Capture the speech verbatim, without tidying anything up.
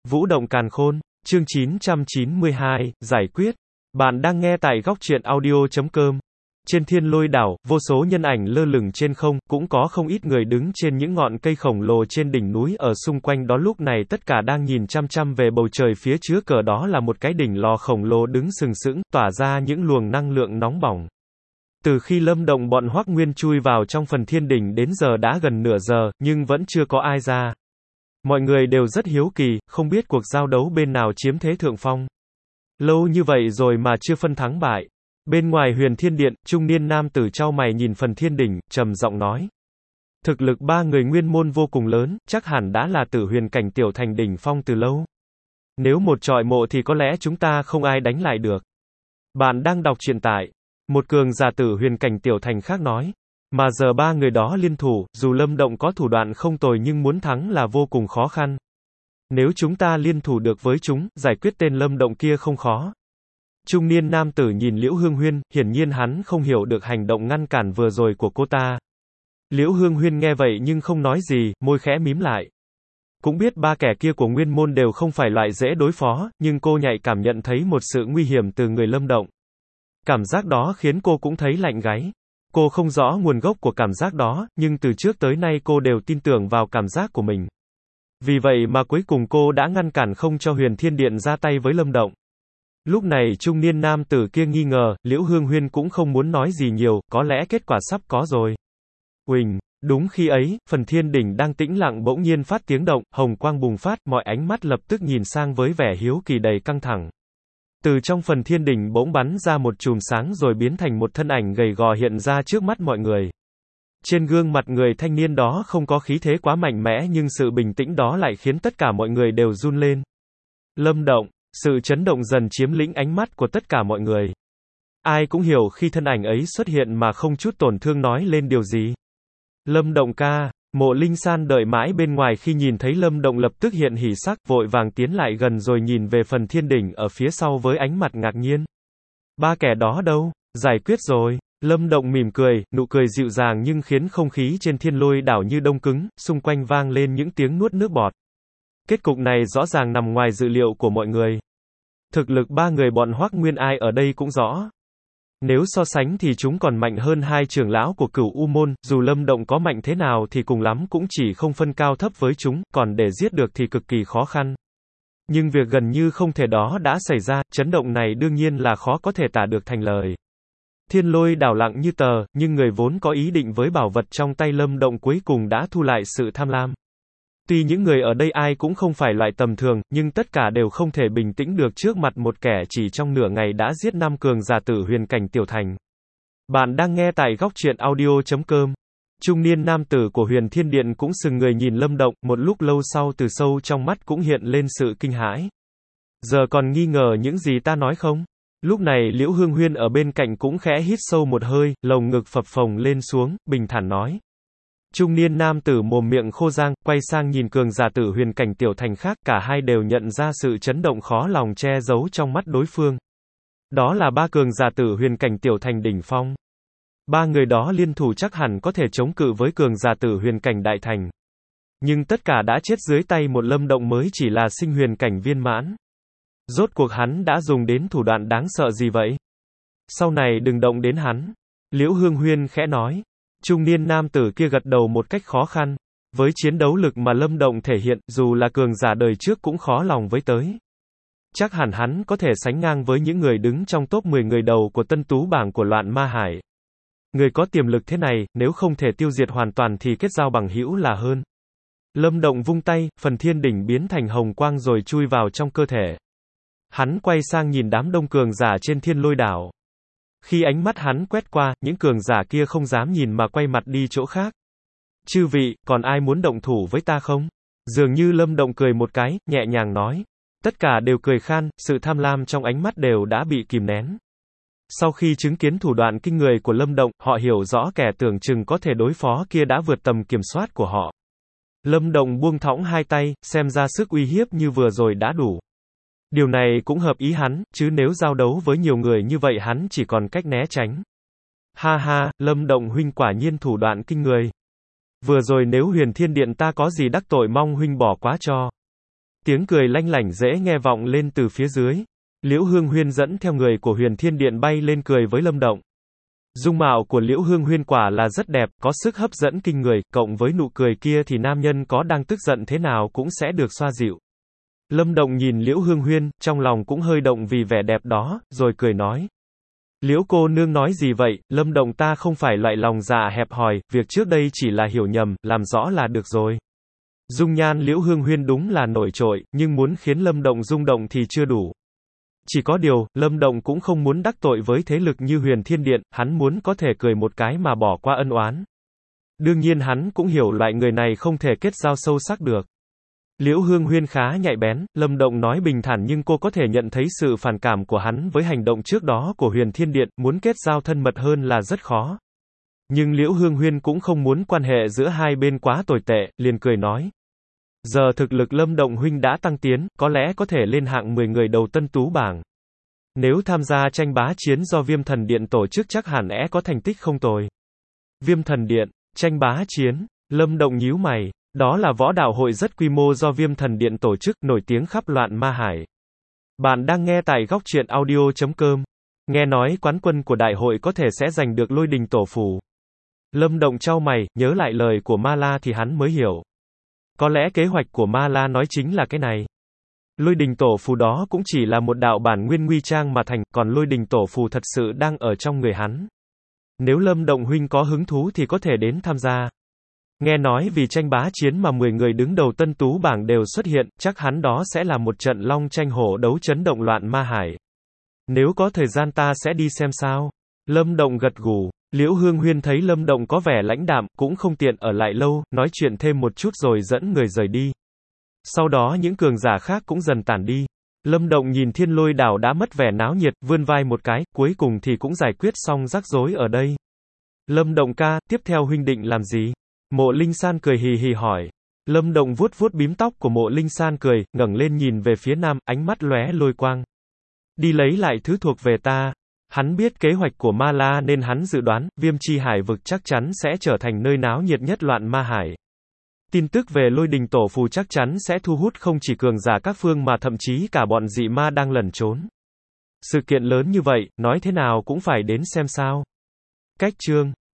Vũ động càn khôn, chương chín trăm chín mươi hai, giải quyết. Bạn đang nghe tại góc truyện audio chấm com. Trên thiên lôi đảo, vô số nhân ảnh lơ lửng trên không, cũng có không ít người đứng trên những ngọn cây khổng lồ trên đỉnh núi ở xung quanh đó, lúc này tất cả đang nhìn chăm chăm về bầu trời phía trước, cờ đó là một cái đỉnh lò khổng lồ đứng sừng sững, tỏa ra những luồng năng lượng nóng bỏng. Từ khi Lâm Động bọn Hoắc Nguyên chui vào trong phần thiên đỉnh đến giờ đã gần nửa giờ, nhưng vẫn chưa có ai ra. Mọi người đều rất hiếu kỳ, không biết cuộc giao đấu bên nào chiếm thế thượng phong. Lâu như vậy rồi mà chưa phân thắng bại. Bên ngoài Huyền Thiên Điện, trung niên nam tử chau mày nhìn phần thiên đỉnh, trầm giọng nói. Thực lực ba người nguyên môn vô cùng lớn, chắc hẳn đã là tử huyền cảnh tiểu thành đỉnh phong từ lâu. Nếu một trọi mộ thì có lẽ chúng ta không ai đánh lại được. Bạn đang đọc truyện tại một cường giả tử huyền cảnh tiểu thành khác nói. Mà giờ ba người đó liên thủ, dù Lâm Động có thủ đoạn không tồi nhưng muốn thắng là vô cùng khó khăn. Nếu chúng ta liên thủ được với chúng, giải quyết tên Lâm Động kia không khó. Trung niên nam tử nhìn Liễu Hương Huyên, hiển nhiên hắn không hiểu được hành động ngăn cản vừa rồi của cô ta. Liễu Hương Huyên nghe vậy nhưng không nói gì, môi khẽ mím lại. Cũng biết ba kẻ kia của nguyên môn đều không phải loại dễ đối phó, nhưng cô nhạy cảm nhận thấy một sự nguy hiểm từ người Lâm Động. Cảm giác đó khiến cô cũng thấy lạnh gáy. Cô không rõ nguồn gốc của cảm giác đó, nhưng từ trước tới nay cô đều tin tưởng vào cảm giác của mình. Vì vậy mà cuối cùng cô đã ngăn cản không cho Huyền Thiên Điện ra tay với Lâm Động. Lúc này trung niên nam tử kia nghi ngờ, Liễu Hương Huyên cũng không muốn nói gì nhiều, có lẽ kết quả sắp có rồi. Uỳnh, đúng khi ấy, phần thiên đỉnh đang tĩnh lặng bỗng nhiên phát tiếng động, hồng quang bùng phát, mọi ánh mắt lập tức nhìn sang với vẻ hiếu kỳ đầy căng thẳng. Từ trong phần thiên đỉnh bỗng bắn ra một chùm sáng rồi biến thành một thân ảnh gầy gò hiện ra trước mắt mọi người. Trên gương mặt người thanh niên đó không có khí thế quá mạnh mẽ, nhưng sự bình tĩnh đó lại khiến tất cả mọi người đều run lên. Lâm Động, sự chấn động dần chiếm lĩnh ánh mắt của tất cả mọi người. Ai cũng hiểu khi thân ảnh ấy xuất hiện mà không chút tổn thương nói lên điều gì. Lâm Động ca. Mộ Linh San đợi mãi bên ngoài khi nhìn thấy Lâm Động lập tức hiện hỉ sắc, vội vàng tiến lại gần rồi nhìn về phần thiên đỉnh ở phía sau với ánh mặt ngạc nhiên. Ba kẻ đó đâu? Giải quyết rồi. Lâm Động mỉm cười, nụ cười dịu dàng nhưng khiến không khí trên thiên lôi đảo như đông cứng, xung quanh vang lên những tiếng nuốt nước bọt. Kết cục này rõ ràng nằm ngoài dự liệu của mọi người. Thực lực ba người bọn Hoắc Nguyên ai ở đây cũng rõ. Nếu so sánh thì chúng còn mạnh hơn hai trưởng lão của Cửu U Môn, dù Lâm Động có mạnh thế nào thì cùng lắm cũng chỉ không phân cao thấp với chúng, còn để giết được thì cực kỳ khó khăn. Nhưng việc gần như không thể đó đã xảy ra, chấn động này đương nhiên là khó có thể tả được thành lời. Thiên lôi đảo lặng như tờ, nhưng người vốn có ý định với bảo vật trong tay Lâm Động cuối cùng đã thu lại sự tham lam. Tuy những người ở đây ai cũng không phải loại tầm thường, nhưng tất cả đều không thể bình tĩnh được trước mặt một kẻ chỉ trong nửa ngày đã giết năm cường giả tử huyền cảnh tiểu thành. Bạn đang nghe tại góc truyện audio chấm com. Trung niên nam tử của Huyền Thiên Điện cũng sừng người nhìn Lâm Động, một lúc lâu sau từ sâu trong mắt cũng hiện lên sự kinh hãi. Giờ còn nghi ngờ những gì ta nói không? Lúc này Liễu Hương Huyên ở bên cạnh cũng khẽ hít sâu một hơi, lồng ngực phập phồng lên xuống, bình thản nói. Trung niên nam tử mồm miệng khô rang, quay sang nhìn cường giả tử huyền cảnh tiểu thành khác, cả hai đều nhận ra sự chấn động khó lòng che giấu trong mắt đối phương. Đó là ba cường giả tử huyền cảnh tiểu thành đỉnh phong. Ba người đó liên thủ chắc hẳn có thể chống cự với cường giả tử huyền cảnh đại thành. Nhưng tất cả đã chết dưới tay một Lâm Động mới chỉ là sinh huyền cảnh viên mãn. Rốt cuộc hắn đã dùng đến thủ đoạn đáng sợ gì vậy? Sau này đừng động đến hắn. Liễu Hương Huyên khẽ nói. Trung niên nam tử kia gật đầu một cách khó khăn. Với chiến đấu lực mà Lâm Động thể hiện, dù là cường giả đời trước cũng khó lòng với tới. Chắc hẳn hắn có thể sánh ngang với những người đứng trong top mười người đầu của tân tú bảng của loạn ma hải. Người có tiềm lực thế này, nếu không thể tiêu diệt hoàn toàn thì kết giao bằng hữu là hơn. Lâm Động vung tay, phần thiên đỉnh biến thành hồng quang rồi chui vào trong cơ thể. Hắn quay sang nhìn đám đông cường giả trên thiên lôi đảo. Khi ánh mắt hắn quét qua, những cường giả kia không dám nhìn mà quay mặt đi chỗ khác. Chư vị, còn ai muốn động thủ với ta không? Dường như Lâm Động cười một cái, nhẹ nhàng nói. Tất cả đều cười khan, sự tham lam trong ánh mắt đều đã bị kìm nén. Sau khi chứng kiến thủ đoạn kinh người của Lâm Động, họ hiểu rõ kẻ tưởng chừng có thể đối phó kia đã vượt tầm kiểm soát của họ. Lâm Động buông thõng hai tay, xem ra sức uy hiếp như vừa rồi đã đủ. Điều này cũng hợp ý hắn, chứ nếu giao đấu với nhiều người như vậy hắn chỉ còn cách né tránh. Ha ha, Lâm Động huynh quả nhiên thủ đoạn kinh người. Vừa rồi nếu Huyền Thiên Điện ta có gì đắc tội mong huynh bỏ quá cho. Tiếng cười lanh lảnh dễ nghe vọng lên từ phía dưới. Liễu Hương Huyên dẫn theo người của Huyền Thiên Điện bay lên cười với Lâm Động. Dung mạo của Liễu Hương Huyên quả là rất đẹp, có sức hấp dẫn kinh người, cộng với nụ cười kia thì nam nhân có đang tức giận thế nào cũng sẽ được xoa dịu. Lâm Động nhìn Liễu Hương Huyên, trong lòng cũng hơi động vì vẻ đẹp đó, rồi cười nói. Liễu cô nương nói gì vậy, Lâm Động ta không phải loại lòng dạ hẹp hòi, việc trước đây chỉ là hiểu nhầm, làm rõ là được rồi. Dung nhan Liễu Hương Huyên đúng là nổi trội, nhưng muốn khiến Lâm Động rung động thì chưa đủ. Chỉ có điều, Lâm Động cũng không muốn đắc tội với thế lực như Huyền Thiên Điện, hắn muốn có thể cười một cái mà bỏ qua ân oán. Đương nhiên hắn cũng hiểu loại người này không thể kết giao sâu sắc được. Liễu Hương Huyên khá nhạy bén, Lâm Động nói bình thản nhưng cô có thể nhận thấy sự phản cảm của hắn với hành động trước đó của Huyền Thiên Điện, muốn kết giao thân mật hơn là rất khó. Nhưng Liễu Hương Huyên cũng không muốn quan hệ giữa hai bên quá tồi tệ, liền cười nói. Giờ thực lực Lâm Động huynh đã tăng tiến, có lẽ có thể lên hạng mười người đầu tân tú bảng. Nếu tham gia tranh bá chiến do Viêm Thần Điện tổ chức chắc hẳn é có thành tích không tồi. Viêm Thần Điện, tranh bá chiến, Lâm Động nhíu mày. Đó là võ đạo hội rất quy mô do Viêm Thần Điện tổ chức, nổi tiếng khắp loạn ma hải. Bạn đang nghe tại góc truyện audio chấm com. Nghe nói quán quân của đại hội có thể sẽ giành được Lôi Đình Tổ Phù. Lâm Động chau mày, nhớ lại lời của Ma La thì hắn mới hiểu. Có lẽ kế hoạch của Ma La nói chính là cái này. Lôi Đình Tổ Phù đó cũng chỉ là một đạo bản nguyên nguy trang mà thành, còn Lôi Đình Tổ Phù thật sự đang ở trong người hắn. Nếu Lâm Động huynh có hứng thú thì có thể đến tham gia. Nghe nói vì tranh bá chiến mà mười người đứng đầu tân tú bảng đều xuất hiện, chắc hắn đó sẽ là một trận long tranh hổ đấu chấn động loạn ma hải. Nếu có thời gian ta sẽ đi xem sao. Lâm Động gật gù. Liễu Hương Huyên thấy Lâm Động có vẻ lãnh đạm, cũng không tiện ở lại lâu, nói chuyện thêm một chút rồi dẫn người rời đi. Sau đó những cường giả khác cũng dần tản đi. Lâm Động nhìn Thiên Lôi đảo đã mất vẻ náo nhiệt, vươn vai một cái, cuối cùng thì cũng giải quyết xong rắc rối ở đây. Lâm Động ca, tiếp theo huynh định làm gì? Mộ Linh San cười hì hì hỏi. Lâm Động vuốt vuốt bím tóc của Mộ Linh San cười, ngẩng lên nhìn về phía nam, ánh mắt lóe lôi quang. Đi lấy lại thứ thuộc về ta. Hắn biết kế hoạch của Ma La nên hắn dự đoán, Viêm Chi Hải vực chắc chắn sẽ trở thành nơi náo nhiệt nhất loạn ma hải. Tin tức về Lôi Đình Tổ Phù chắc chắn sẽ thu hút không chỉ cường giả các phương mà thậm chí cả bọn dị ma đang lẩn trốn. Sự kiện lớn như vậy, nói thế nào cũng phải đến xem sao. Cách chương